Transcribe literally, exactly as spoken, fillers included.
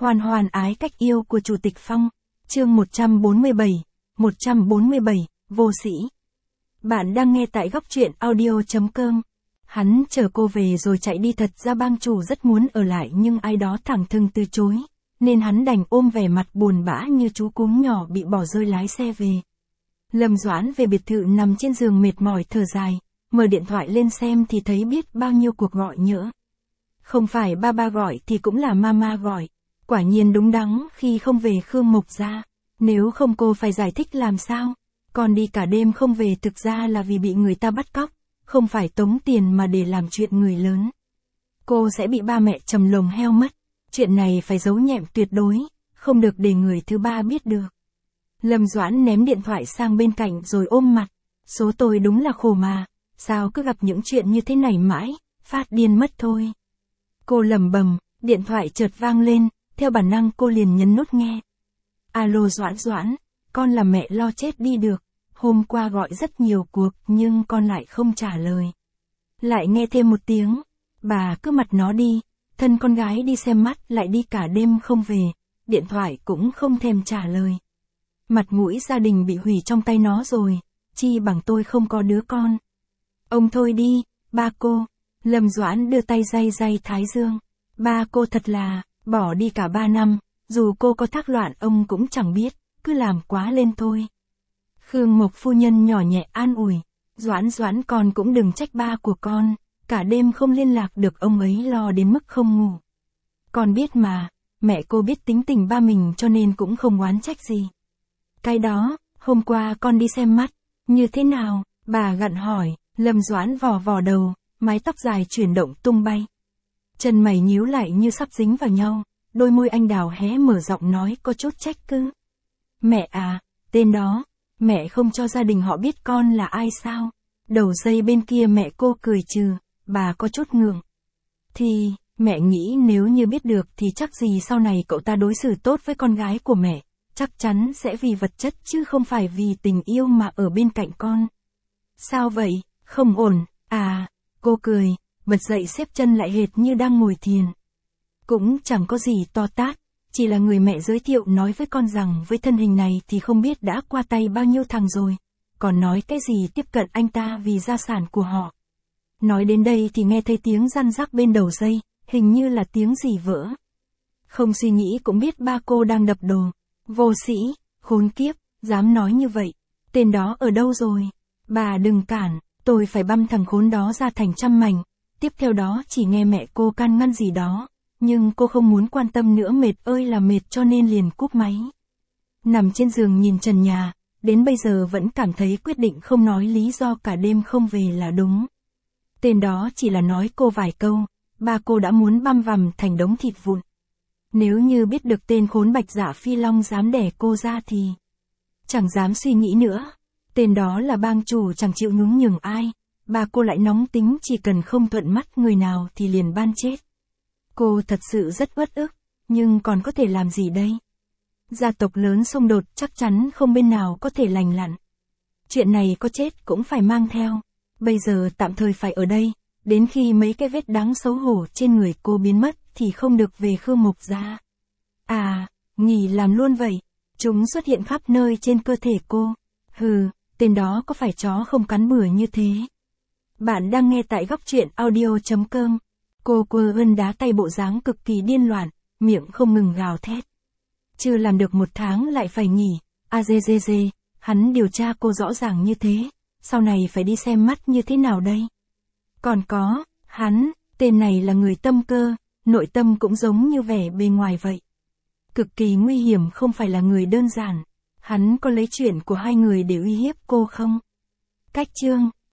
Hoàn hoàn ái cách yêu của Chủ tịch Phong, chương một trăm bốn mươi bảy, một trăm bốn mươi bảy, vô sĩ. Bạn đang nghe tại góc truyện audio.com. Hắn chờ cô về rồi chạy đi, thật ra bang chủ rất muốn ở lại nhưng ai đó thẳng thừng từ chối, nên hắn đành ôm vẻ mặt buồn bã như chú cún nhỏ bị bỏ rơi lái xe về. Lâm Doãn về biệt thự nằm trên giường mệt mỏi thở dài, mở điện thoại lên xem thì thấy biết bao nhiêu cuộc gọi nhỡ. Không phải ba ba gọi thì cũng là mama gọi. Quả nhiên đúng đắn khi không về Khương Mộc gia. Nếu không cô phải giải thích làm sao. Còn đi cả đêm không về thực ra là vì bị người ta bắt cóc, không phải tống tiền mà để làm chuyện người lớn. Cô sẽ bị ba mẹ trầm lồng heo mất. Chuyện này phải giấu nhẹm tuyệt đối, không được để người thứ ba biết được. Lâm Doãn ném điện thoại sang bên cạnh rồi ôm mặt. Số tôi đúng là khổ mà, sao cứ gặp những chuyện như thế này mãi, phát điên mất thôi. Cô lẩm bẩm, điện thoại chợt vang lên, theo bản năng cô liền nhấn nút nghe. Alo Doãn Doãn, con là mẹ lo chết đi được, hôm qua gọi rất nhiều cuộc nhưng con lại không trả lời. Lại nghe thêm một tiếng, bà cứ mặt nó đi, thân con gái đi xem mắt lại đi cả đêm không về, điện thoại cũng không thèm trả lời. Mặt mũi gia đình bị hủy trong tay nó rồi, chi bằng tôi không có đứa con. Ông thôi đi, ba cô. Lâm Doãn đưa tay day day thái dương. Ba cô thật là, bỏ đi cả ba năm, dù cô có thác loạn ông cũng chẳng biết, cứ làm quá lên thôi. Khương Mộc phu nhân nhỏ nhẹ an ủi, Doãn Doãn con cũng đừng trách ba của con, cả đêm không liên lạc được ông ấy lo đến mức không ngủ. Con biết mà, mẹ cô biết tính tình ba mình cho nên cũng không oán trách gì. Cái đó, hôm qua con đi xem mắt, như thế nào, bà gặn hỏi. Lâm Doãn vò vò đầu, mái tóc dài chuyển động tung bay. Chân mày nhíu lại như sắp dính vào nhau, đôi môi anh đào hé mở giọng nói có chút trách cứ. Mẹ à, tên đó, mẹ không cho gia đình họ biết con là ai sao? Đầu dây bên kia mẹ cô cười trừ, bà có chút ngượng. Thì, mẹ nghĩ nếu như biết được thì chắc gì sau này cậu ta đối xử tốt với con gái của mẹ, chắc chắn sẽ vì vật chất chứ không phải vì tình yêu mà ở bên cạnh con. Sao vậy, không ổn, à, cô cười, bật dậy xếp chân lại hệt như đang ngồi thiền. Cũng chẳng có gì to tát, chỉ là người mẹ giới thiệu nói với con rằng với thân hình này thì không biết đã qua tay bao nhiêu thằng rồi, còn nói cái gì tiếp cận anh ta vì gia sản của họ. Nói đến đây thì nghe thấy tiếng răn rắc bên đầu dây, hình như là tiếng gì vỡ. Không suy nghĩ cũng biết ba cô đang đập đồ. Vô sĩ, khốn kiếp, dám nói như vậy, tên đó ở đâu rồi? Bà đừng cản, tôi phải băm thằng khốn đó ra thành trăm mảnh. Tiếp theo đó chỉ nghe mẹ cô can ngăn gì đó, nhưng cô không muốn quan tâm nữa, mệt ơi là mệt cho nên liền cúp máy. Nằm trên giường nhìn trần nhà, đến bây giờ vẫn cảm thấy quyết định không nói lý do cả đêm không về là đúng. Tên đó chỉ là nói cô vài câu, ba cô đã muốn băm vằm thành đống thịt vụn. Nếu như biết được tên khốn Bạch Dạ Phi Long dám đẻ cô ra thì chẳng dám suy nghĩ nữa. Tên đó là bang chủ chẳng chịu nhún nhường ai, bà cô lại nóng tính chỉ cần không thuận mắt người nào thì liền ban chết. Cô thật sự rất uất ức, nhưng còn có thể làm gì đây? Gia tộc lớn xung đột chắc chắn không bên nào có thể lành lặn. Chuyện này có chết cũng phải mang theo. Bây giờ tạm thời phải ở đây, đến khi mấy cái vết đáng xấu hổ trên người cô biến mất thì không được về Khương Mộc gia. À, nghỉ làm luôn vậy. Chúng xuất hiện khắp nơi trên cơ thể cô. Hừ, tên đó có phải chó không cắn bừa như thế? Bạn đang nghe tại góc truyện audio.com. Cô quơ ươn đá tay bộ dáng cực kỳ điên loạn, miệng không ngừng gào thét. Chưa làm được một tháng lại phải nghỉ, a dê dê dê, hắn điều tra cô rõ ràng như thế, sau này phải đi xem mắt như thế nào đây? Còn có, hắn, tên này là người tâm cơ, nội tâm cũng giống như vẻ bề ngoài vậy. Cực kỳ nguy hiểm, không phải là người đơn giản. Hắn có lấy chuyện của hai người để uy hiếp cô không? Cách chương